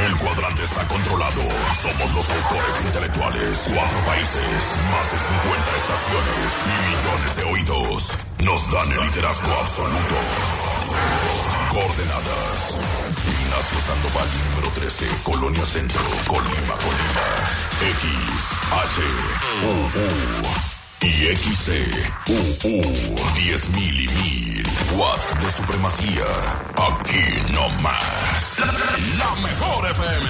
El cuadrante está controlado. Somos los autores intelectuales. 4 países, más de 50 estaciones y millones de oídos. Nos dan el liderazgo absoluto. Coordenadas: Ignacio Sandoval, número 13, Colonia Centro, Colima. X, H, U, y XC, 10,000 y 1,000 watts de supremacía. Aquí no más. La mejor FM,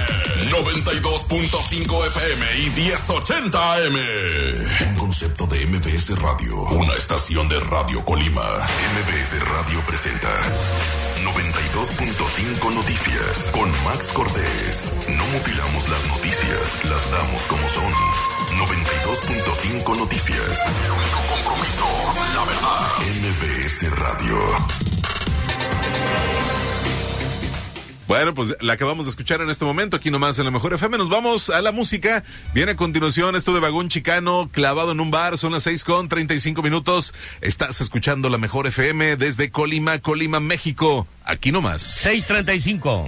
92.5 FM y 1080 AM. Un concepto de MBS Radio, una estación de Radio Colima. MBS Radio presenta 92.5 Noticias con Max Cortés. No mutilamos las noticias, las damos como son. 92.5 Noticias. El único compromiso, la verdad. MBS Radio. Bueno, pues la acabamos de escuchar en este momento, aquí nomás en la mejor FM. Nos vamos a la música. Viene a continuación esto de Vagón Chicano, clavado en un bar. Son las 6:35. Estás escuchando la mejor FM desde Colima, México. Aquí nomás. 6:35.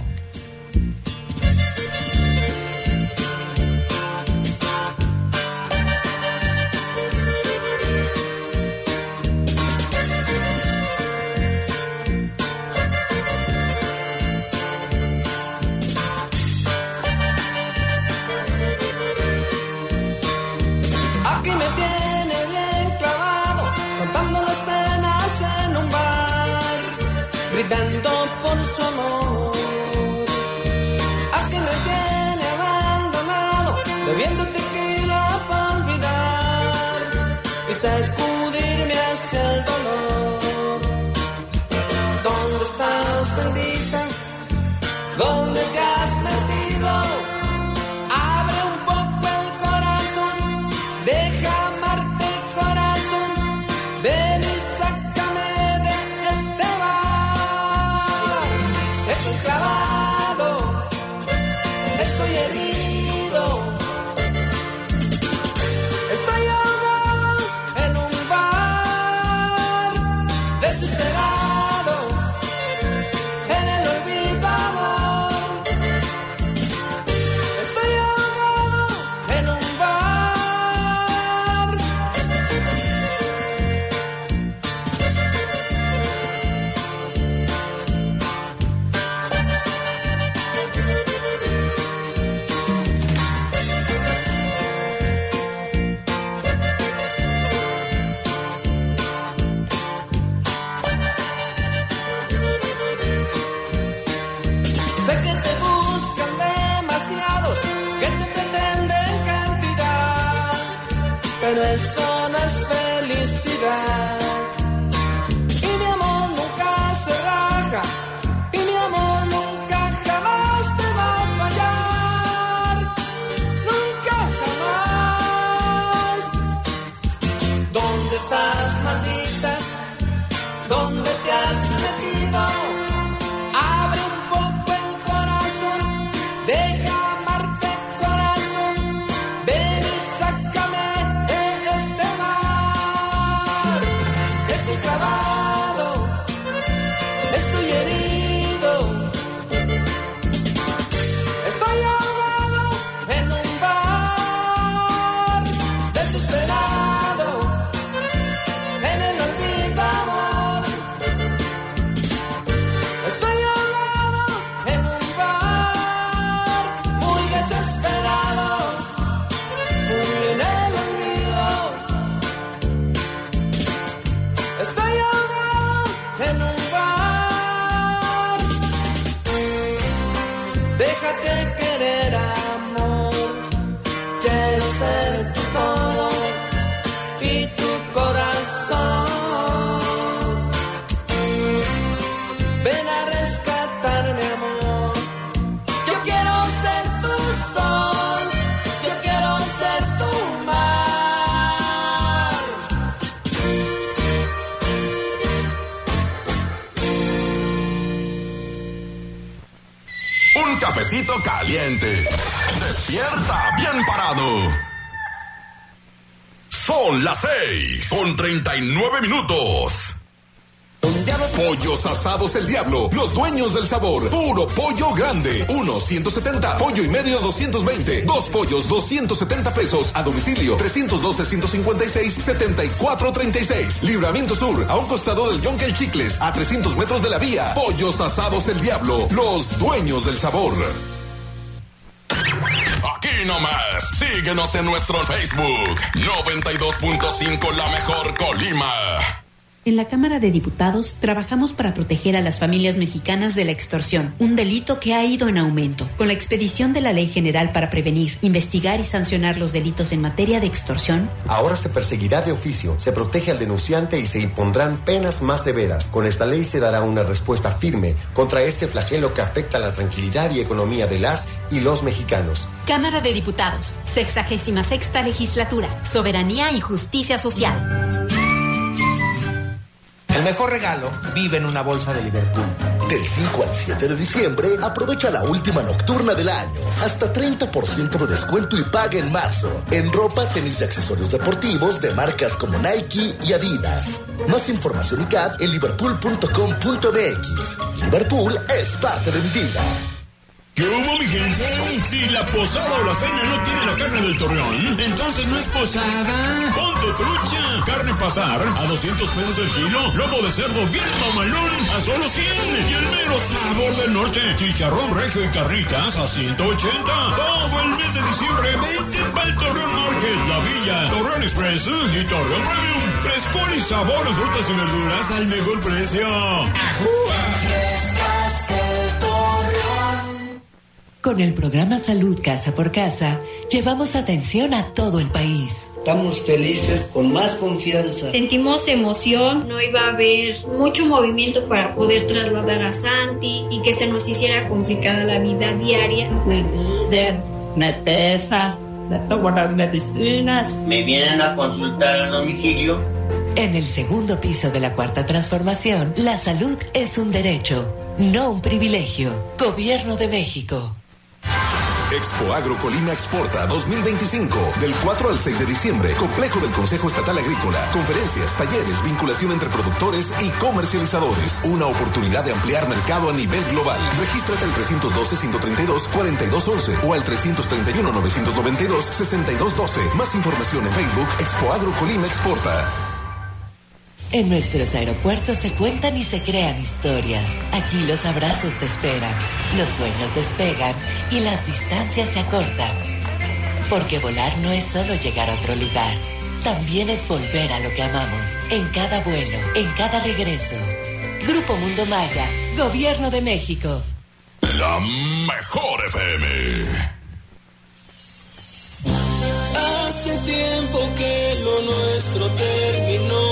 Gritando por su amor, a que me tiene abandonado, bebiendo tequila para olvidar y sacudirme hacia el dolor. ¿Dónde estás, bendita? ¿Dónde te has metido? Abre un poco el corazón, deja amarte, corazón, ven y sácame de este bar. Estoy clavado, estoy herido, estoy ahogado en un bar, desesperado en el olvido, amor. Estoy ahogado en un bar. Sé que te buscan demasiados, que te pretenden cantidad, pero eso no es felicidad. Y mi amor nunca se raja, y mi amor nunca jamás te va a fallar, nunca jamás. ¿Dónde estás, maldita? ¿Dónde te has metido? Abre un poco el corazón, deja amarte, corazón, ven y sácame de este mar. Estoy clavado, estoy herido, estoy ahogado en un bar, desesperado en el olvido, amor. Estoy ahogado en un bar, muy desesperado, muy en el olvido. Estoy ahogado en un bar. Déjate querer, amor. Quiero ser tu todo y tu corazón. Ven a rescatarme, amor. Yo quiero ser tu sol, yo quiero ser tu mar. Un cafecito caliente. Despierta bien parado. Son las 6:39. el Diablo. Pollos Asados El Diablo, los dueños del sabor. Puro pollo grande, 1.170. Pollo y medio, 220. 2 pollos, 270 pesos. A domicilio, 312-156-7436. Libramiento Sur, a un costado del Yonkel Chicles, a 300 metros de la vía. Pollos Asados El Diablo, los dueños del sabor. Aquí nomás, síguenos en nuestro Facebook, 92.5 La Mejor Colima. En la Cámara de Diputados trabajamos para proteger a las familias mexicanas de la extorsión, un delito que ha ido en aumento. Con la expedición de la Ley General para prevenir, investigar y sancionar los delitos en materia de extorsión, ahora se perseguirá de oficio, se protege al denunciante y se impondrán penas más severas. Con esta ley se dará una respuesta firme contra este flagelo que afecta la tranquilidad y economía de las y los mexicanos. Cámara de Diputados, 66ª Legislatura, Soberanía y Justicia Social. El mejor regalo vive en una bolsa de Liverpool. Del 5 al 7 de diciembre, aprovecha la última nocturna del año. Hasta 30% de descuento y paga en marzo. En ropa, tenis y accesorios deportivos de marcas como Nike y Adidas. Más información y CAD en liverpool.com.mx. Liverpool es parte de mi vida. ¿Qué hubo, mi gente? Si la posada o la cena no tiene la carne del Torreón, entonces no es posada. ¡Ponte trucha! Carne pasar a 200 pesos el kilo. Lomo de cerdo bien mamalón a solo 100. Y el mero sabor del norte. Chicharrón regio y carnitas a 180. Todo el mes de diciembre, vente para el Torreón Market, La Villa, Torreón Express y Torreón Premium. Frescor y sabor en frutas y verduras al mejor precio. Con el programa Salud Casa por Casa, llevamos atención a todo el país. Estamos felices, con más confianza. Sentimos emoción, no iba a haber mucho movimiento para poder trasladar a Santi y que se nos hiciera complicada la vida diaria. Me miden, me pesan, le tomo las medicinas. Me vienen a consultar al domicilio. En el segundo piso de la Cuarta Transformación, la salud es un derecho, no un privilegio. Gobierno de México. Expo Agro Colima Exporta 2025, del 4 al 6 de diciembre, complejo del Consejo Estatal Agrícola, conferencias, talleres, vinculación entre productores y comercializadores, una oportunidad de ampliar mercado a nivel global. Regístrate al 312-132-4211 o al 331-992-6212. Más información en Facebook, Expo Agro Colima Exporta. En nuestros aeropuertos se cuentan y se crean historias. Aquí los abrazos te esperan, los sueños despegan y las distancias se acortan. Porque volar no es solo llegar a otro lugar, también es volver a lo que amamos. En cada vuelo, en cada regreso. Grupo Mundo Maya, Gobierno de México. La Mejor FM. Hace tiempo que lo nuestro terminó.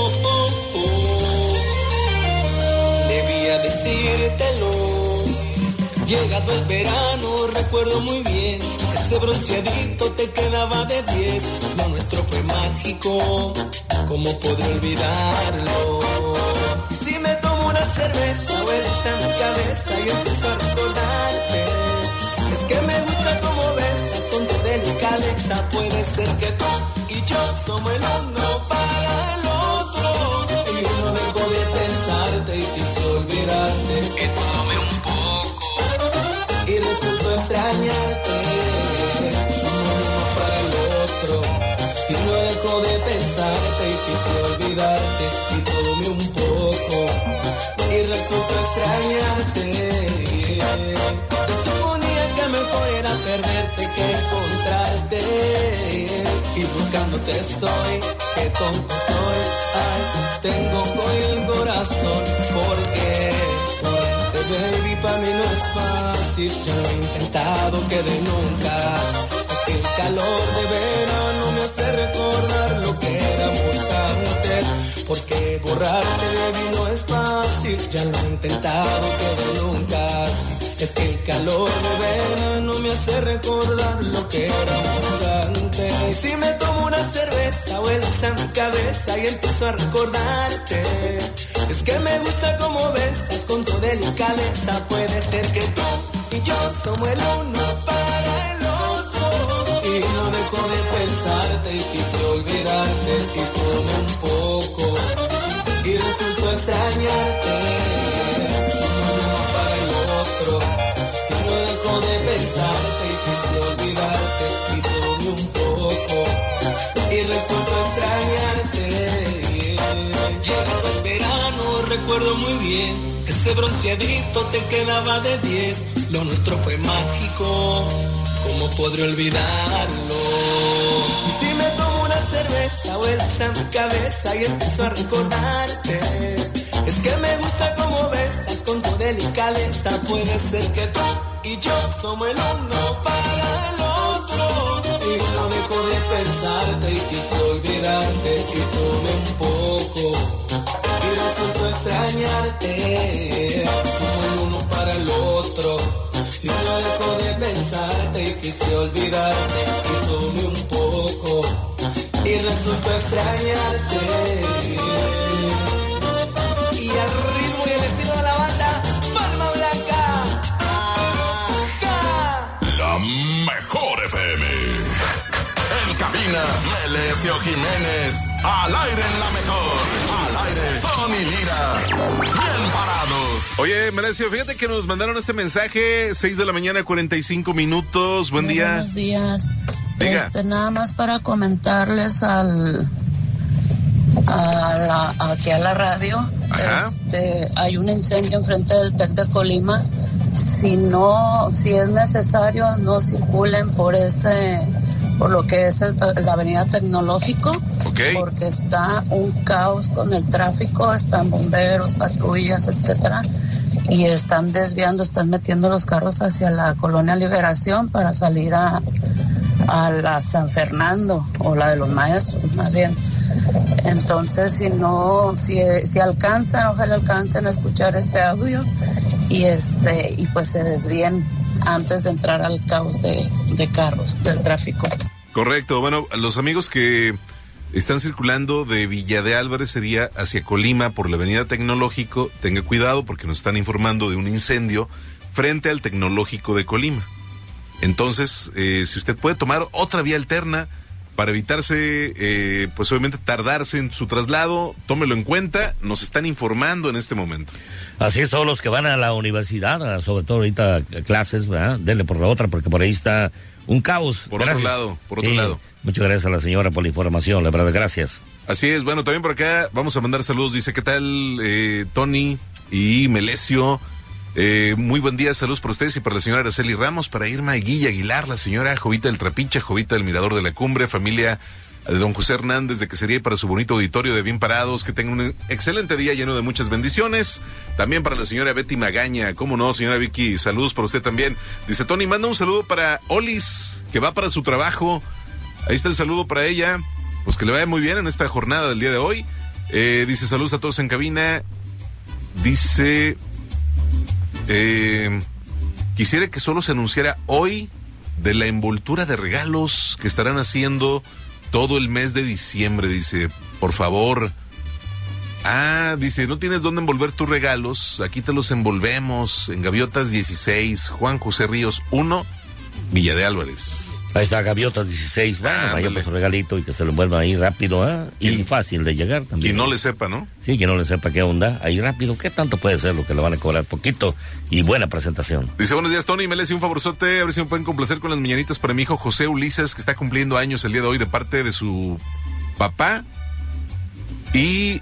Debía decírtelo. Llegado el verano, recuerdo muy bien. Ese bronceadito te quedaba de 10. Lo nuestro fue mágico. ¿Cómo podré olvidarlo? Si me tomo una cerveza, vuelta en mi cabeza y empiezo a recordarte. Es que me gusta como besas con tu delicadeza. Puede ser que tú y yo somos el uno para el otro. Y yo no dejo de pensarte y quise olvidarte. Que tome un poco y resultó extrañarte. Somos uno para el otro. Y no dejo de pensarte y quise olvidarte. Y tome un poco y resultó extrañarte. Se suponía que mejor era perderte que encontrarte. Y buscándote estoy, qué tonto soy. Ay, tengo hoy el corazón. Porque baby, para mí no es fácil. Yo lo he intentado que de nunca. Es que el calor de verano me hace recordar lo que éramos antes. Porque borrarte, baby, no es fácil. Ya lo he intentado que de nunca. Es que el calor de verano me hace recordar lo que éramos antes. Y si me tomo una cerveza, vuelves a mi cabeza y empiezo a recordarte. Es que me gusta como besas con tu delicadeza. Puede ser que tú y yo somos el uno para el otro. Y no dejo de pensarte y quise olvidarte. Y tomé un poco y resultó extrañarte, somos uno para el otro, y no dejo de pensarte y quise olvidarte y tomé un poco y resultó extrañarte. Llegando el verano recuerdo muy bien, ese bronceadito te quedaba de 10, lo nuestro fue mágico, ¿cómo podré olvidarlo? Y si me tomo una cerveza, vuelves a mi cabeza y empiezo a recordarte. Es que me gusta como besas con tu delicadeza. Puede ser que tú y yo somos el uno para el otro. Y no dejo de pensarte y quise olvidarte y tomé un poco y resultó extrañarte. Somos el uno para el otro. Y no dejo de pensarte y quise olvidarte y tomé un poco y resultó extrañarte. Y al ritmo y el estilo de la banda, Palma Blanca. ¡Ajá! La mejor FM. En cabina, Melesio Jiménez. Al aire en la mejor. Al aire, Tony Lira. Bien parados. Oye, Melesio, fíjate que nos mandaron este mensaje, 6 de la mañana, 45 minutos. Buen día. Buenos días. Diga. Nada más para comentarles aquí a la radio. Ajá. Hay un incendio enfrente del TEC de Colima. Si es necesario, no circulen por lo que es la avenida Tecnológico, okay, porque está un caos con el tráfico, están bomberos, patrullas, etcétera, y están metiendo los carros hacia la Colonia Liberación para salir a la San Fernando, o la de los Maestros, más bien. Entonces, si alcanzan, ojalá alcancen a escuchar este audio y pues se desvíen antes de entrar al caos de carros, del tráfico. Correcto. Bueno, los amigos que están circulando de Villa de Álvarez sería hacia Colima por la avenida Tecnológico, tenga cuidado porque nos están informando de un incendio frente al Tecnológico de Colima. Entonces, si usted puede tomar otra vía alterna para evitarse, pues obviamente tardarse en su traslado, tómelo en cuenta, nos están informando en este momento. Así es, todos los que van a la universidad, sobre todo ahorita clases, ¿verdad? Denle por la otra, porque por ahí está un caos. Por otro lado. Muchas gracias a la señora por la información, la verdad, gracias. Así es, bueno, también por acá vamos a mandar saludos, dice, ¿qué tal, Tony y Melesio? Muy buen día, saludos para ustedes y para la señora Araceli Ramos, para Irma Guilla Aguilar, la señora Jovita del Trapiche, Jovita del Mirador de la Cumbre, familia de don José Hernández de Quesería y para su bonito auditorio de Bien Parados, que tengan un excelente día lleno de muchas bendiciones. También para la señora Betty Magaña, cómo no, señora Vicky, saludos para usted también. Dice Tony, manda un saludo para Olis, que va para su trabajo. Ahí está el saludo para ella, pues que le vaya muy bien en esta jornada del día de hoy. Dice saludos a todos en cabina. Dice, quisiera que solo se anunciara hoy de la envoltura de regalos que estarán haciendo todo el mes de diciembre, dice, por favor. Dice, ¿no tienes dónde envolver tus regalos? Aquí te los envolvemos en Gaviotas 16, Juan José Ríos 1, Villa de Álvarez. Ahí está, Gaviotas 16, bueno, vaya por su regalito y que se lo envuelva ahí rápido, y fácil de llegar también. Y no le sepa, ¿no? Sí, que no le sepa qué onda, ahí rápido, ¿qué tanto puede ser lo que le van a cobrar? Poquito y buena presentación. Dice, buenos días, Tony, me le hice un favorzote, a ver si me pueden complacer con las mañanitas para mi hijo José Ulises, que está cumpliendo años el día de hoy de parte de su papá y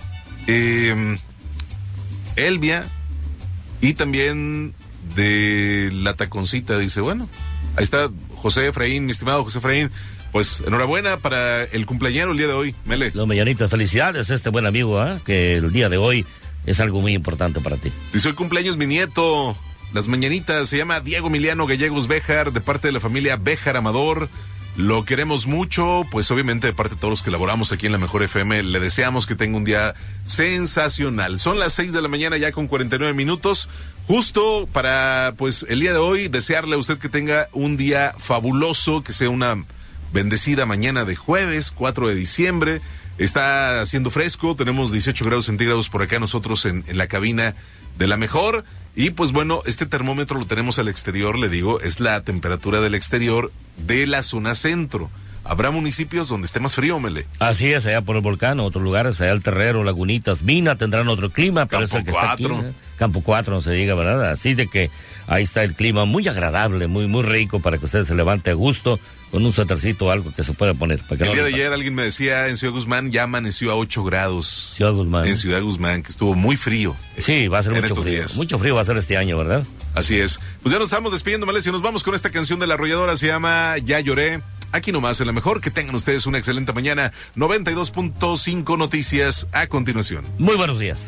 Elvia, y también de la Taconcita. Dice, bueno, ahí está José Efraín, mi estimado José Efraín, pues enhorabuena para el cumpleañero el día de hoy, Mele. Los mañanitas, felicidades a este buen amigo, que el día de hoy es algo muy importante para ti. Dice, hoy cumpleaños mi nieto, las mañanitas, se llama Diego Emiliano Gallegos Béjar, de parte de la familia Béjar Amador. Lo queremos mucho, pues obviamente de parte de todos los que laboramos aquí en la Mejor FM, le deseamos que tenga un día sensacional. Son las 6 de la mañana ya con 49 minutos, justo para, pues, el día de hoy, desearle a usted que tenga un día fabuloso, que sea una bendecida mañana de jueves, 4 de diciembre. Está haciendo fresco, tenemos 18 grados centígrados por acá nosotros en la cabina de la Mejor. Y pues bueno, este termómetro lo tenemos al exterior, le digo, es la temperatura del exterior de la zona centro. habrá municipios donde esté más frío, Mele. Así es, allá por el volcán, otros lugares, allá el Terrero, Lagunitas, Mina tendrán otro clima, pero es el que está aquí, ¿no? Campo 4, no se diga, ¿verdad? Así de que ahí está el clima muy agradable, muy, muy rico para que usted se levante a gusto con un suétercito o algo que se pueda poner. Para que el día de ayer alguien me decía en Ciudad Guzmán ya amaneció a 8 grados. Ciudad Guzmán. En Ciudad Guzmán, que estuvo muy frío. Sí, va a ser mucho frío. Días. Mucho frío va a ser este año, ¿verdad? Así es. Pues ya nos estamos despidiendo, Malesio. Nos vamos con esta canción de La Arrolladora, se llama Ya Lloré. Aquí nomás en la mejor. Que tengan ustedes una excelente mañana. 92.5 noticias a continuación. Muy buenos días.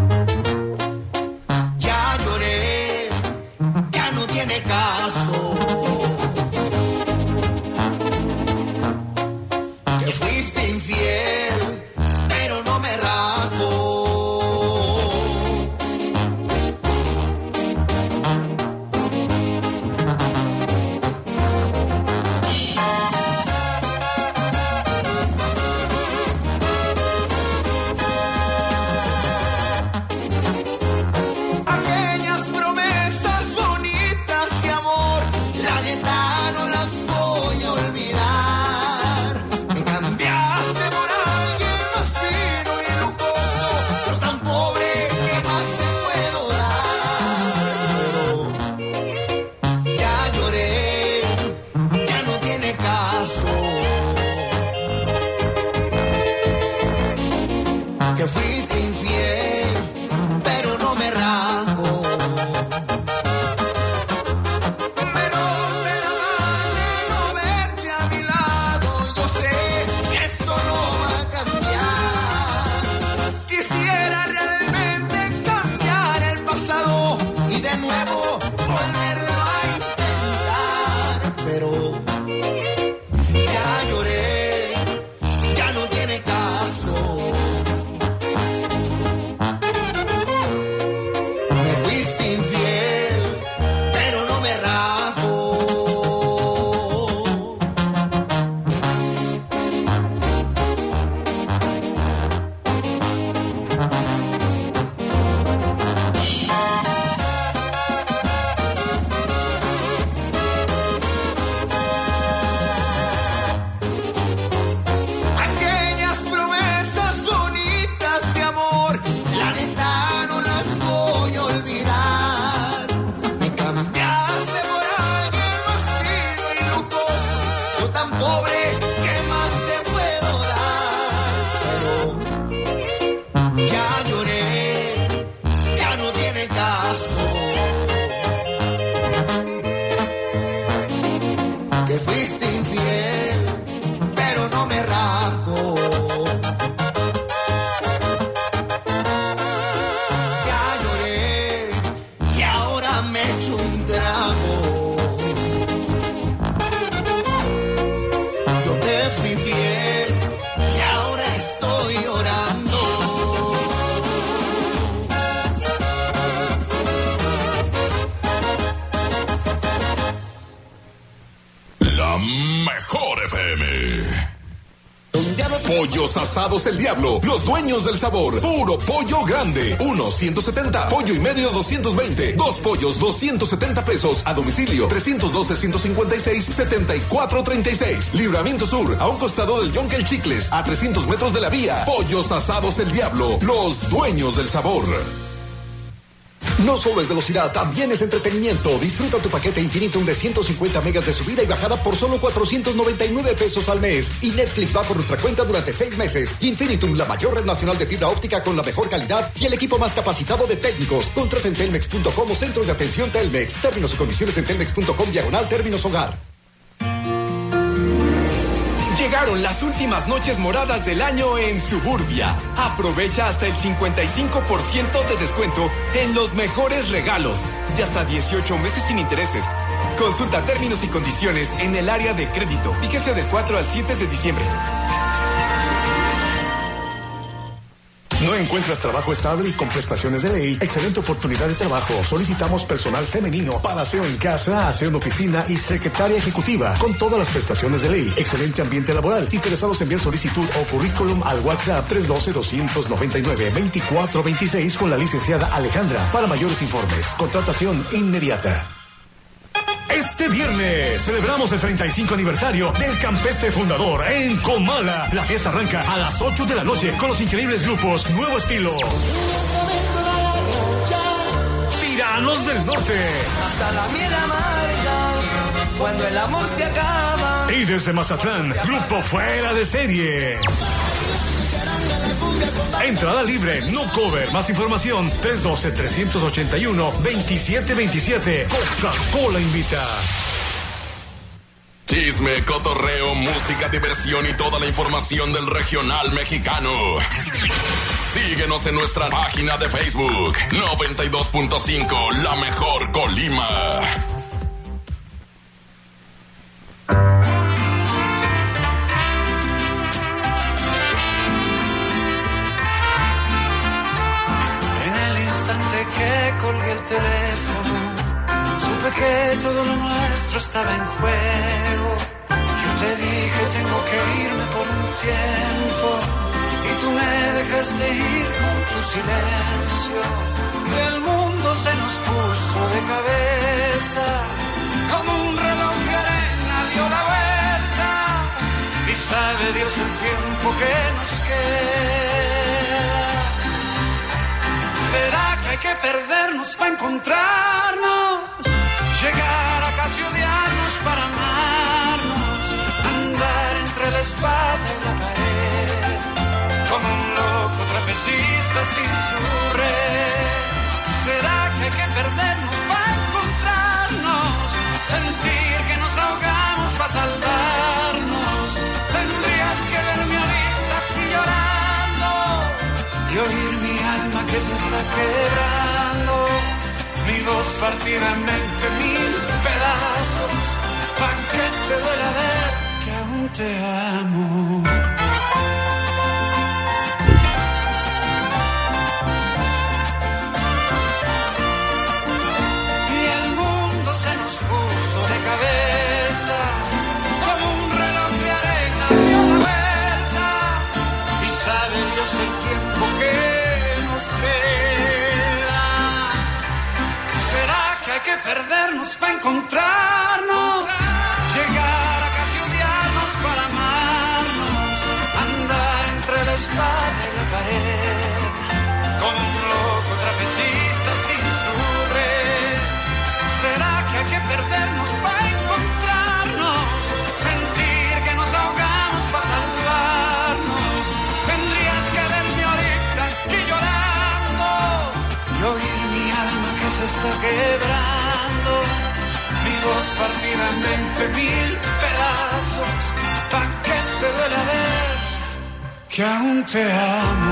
Ya lloré, ya no tiene caso. Que fuiste infiel, pero no me rajo. Pollos Asados El Diablo, los dueños del sabor. Puro pollo grande, 1.170, pollo y medio 220, 2 pollos 270 pesos, a domicilio 312-156-7436. Libramiento Sur, a un costado del Yonkel Chicles, a 300 metros de la vía. Pollos Asados El Diablo, los dueños del sabor. No solo es velocidad, también es entretenimiento. Disfruta tu paquete Infinitum de 150 megas de subida y bajada por solo 499 pesos al mes. Y Netflix va por nuestra cuenta durante 6 meses. Infinitum, la mayor red nacional de fibra óptica con la mejor calidad y el equipo más capacitado de técnicos. Contrata en telmex.com o centros de atención Telmex. Términos y condiciones en telmex.com/términos hogar. Llegaron las últimas noches moradas del año en Suburbia. Aprovecha hasta el 55% de descuento en los mejores regalos de hasta 18 meses sin intereses. Consulta términos y condiciones en el área de crédito. Fíjese del 4 al 7 de diciembre. ¿No encuentras trabajo estable y con prestaciones de ley? Excelente oportunidad de trabajo. Solicitamos personal femenino para aseo en casa, aseo en oficina y secretaria ejecutiva con todas las prestaciones de ley. Excelente ambiente laboral. Interesados en enviar solicitud o currículum al WhatsApp 312-299-2426 con la licenciada Alejandra para mayores informes. Contratación inmediata. Este viernes celebramos el 35 aniversario del Campestre Fundador en Comala. La fiesta arranca a las 8 de la noche con los increíbles grupos Nuevo Estilo, Tiranos del Norte, hasta la miel amarga, cuando el amor se acaba. Y desde Mazatlán, Grupo Fuera de Serie. Entrada libre, no cover. Más información, 312-381-2727. Coca-Cola invita. Chisme, cotorreo, música, diversión y toda la información del regional mexicano. Síguenos en nuestra página de Facebook, 92.5, La Mejor Colima. Que colgué el teléfono, supe que todo lo nuestro estaba en juego. Yo te dije tengo que irme por un tiempo y tú me dejaste ir con tu silencio. Y el mundo se nos puso de cabeza, como un reloj de arena dio la vuelta. Y sabe Dios el tiempo que nos queda. ¿Será que hay que perdernos para encontrarnos? Llegar a casi odiarnos para amarnos, andar entre la espada y la pared, como un loco trapecista sin su red. ¿Será que hay que perdernos para encontrarnos? Sentir que nos ahogamos para salvarnos. Tendrías que verme ahorita aquí llorando y oír mi alma que se está quebrando, mi voz partida en 20,000 pedazos, pa' que te duela ver que aún te amo. Y el mundo se nos puso de cabeza, como un reloj de arena dio la vuelta, y sabe Dios el tiempo que nos queda. ¿Será que hay que perdernos para encontrarnos? Llegar a casi odiarnos para amarnos, andar entre la espada y la pared, como un loco trapecista sin su red. ¿Será que hay que perdernos para encontrarnos? Sentir que nos ahogamos para salvarnos. Tendrías que verme ahorita aquí llorando y oír mi alma que se está quebrando, mi voz partida en 20,000 pedazos, pa' que te duela ver que aún te amo.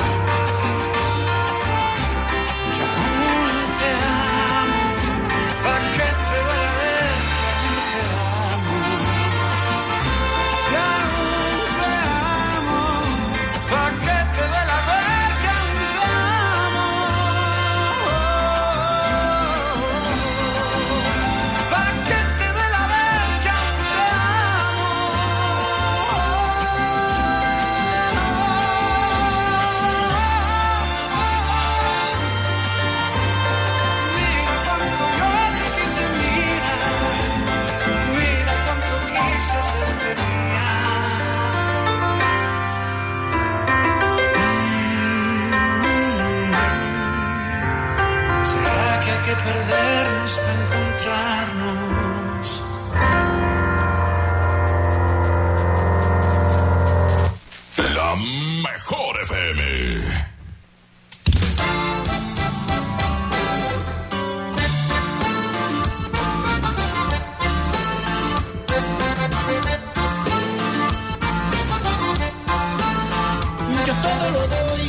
Que aún te amo, pa' que te duela ver que aún te amo. Pa' que te duela ver que aún te amo. Pa' que te duela ver que aún te amo. Mira cuánto yo te quise, mira cuánto quise hacerte mía. ¿Será que hay que perdernos para encontrarnos? La Mejor FM. Yo todo lo doy,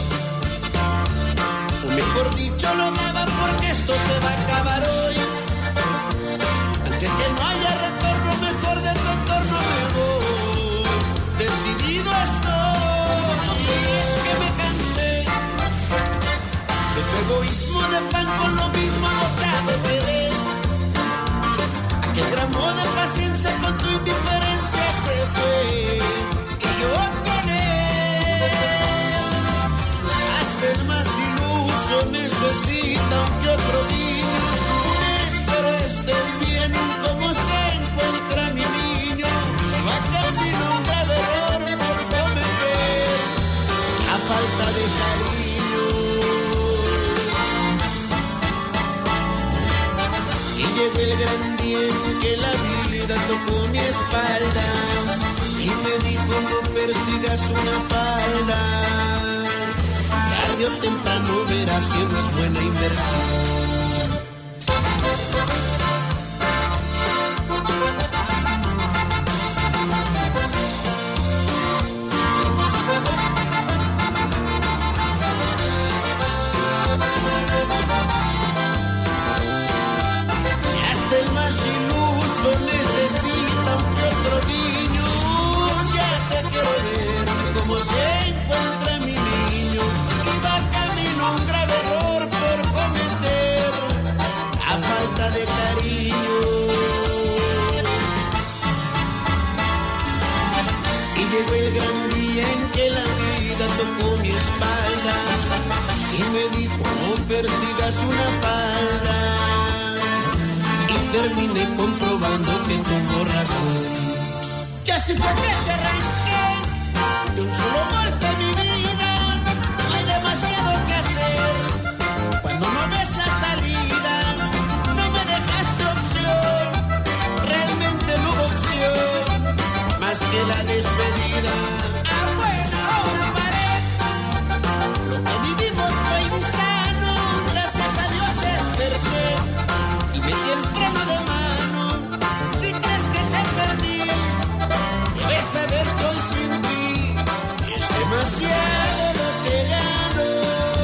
o mejor dicho lo daba, porque esto se va a acabar hoy. Antes que no haya retorno, mejor del retorno me voy. Decidido estoy, y es que me cansé de tu egoísmo de pan con lo mismo agotado quedé. Aquel gramo de paciencia con tu indiferencia se fue, y yo con él. Hasta el más iluso necesita un que otro día, pero esté bien como vida tocó mi espalda y me dijo no persigas una falda. Tarde o temprano verás que no es buena inversión. Necesita un otro niño, ya te quiero ver cómo se encuentra mi niño. Iba camino un grave error por cometer, a falta de cariño. Y llegó el gran día en que la vida tocó mi espalda y me dijo no persigas una falda. Terminé comprobando que tengo razón. Que así fue que te arranqué de un solo golpe mi vida. No hay demasiado que hacer cuando no ves la salida. No me dejaste opción, realmente no hubo opción más que la despedida. A buena hora paré, lo que vivimos fue insano. Gracias a Dios desperté y metí el freno de mano. Si crees que te perdí, debes saber que hoy sin ti es demasiado lo que gano.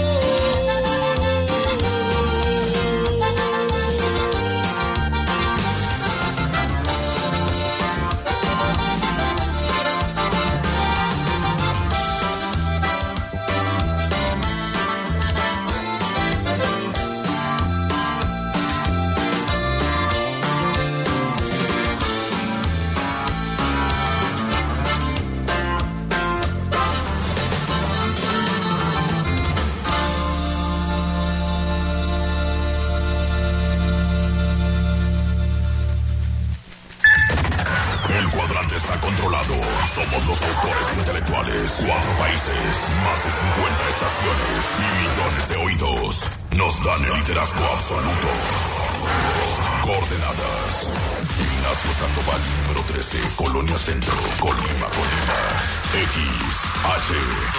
Está controlado. Somos los autores intelectuales. 4 países, más de 50 estaciones y millones de oídos. Nos dan el liderazgo absoluto. Coordenadas: Ignacio Sandoval, número 13, Colonia Centro, Colima. X, H,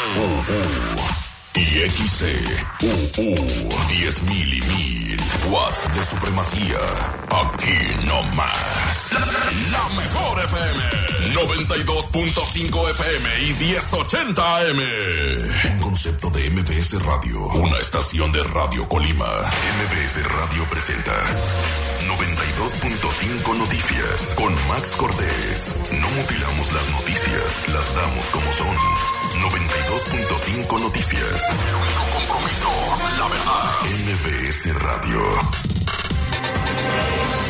U, y XC, 10,000 y 1000 watts de supremacía. Aquí no más. La mejor FM, 92.5 FM y 1080 AM. Un concepto de MBS Radio, una estación de Radio Colima. MBS Radio presenta 92.5 Noticias con Max Cortés. No mutilamos las noticias, las damos como son. 92.5 Noticias. El único compromiso, la verdad. MBS Radio.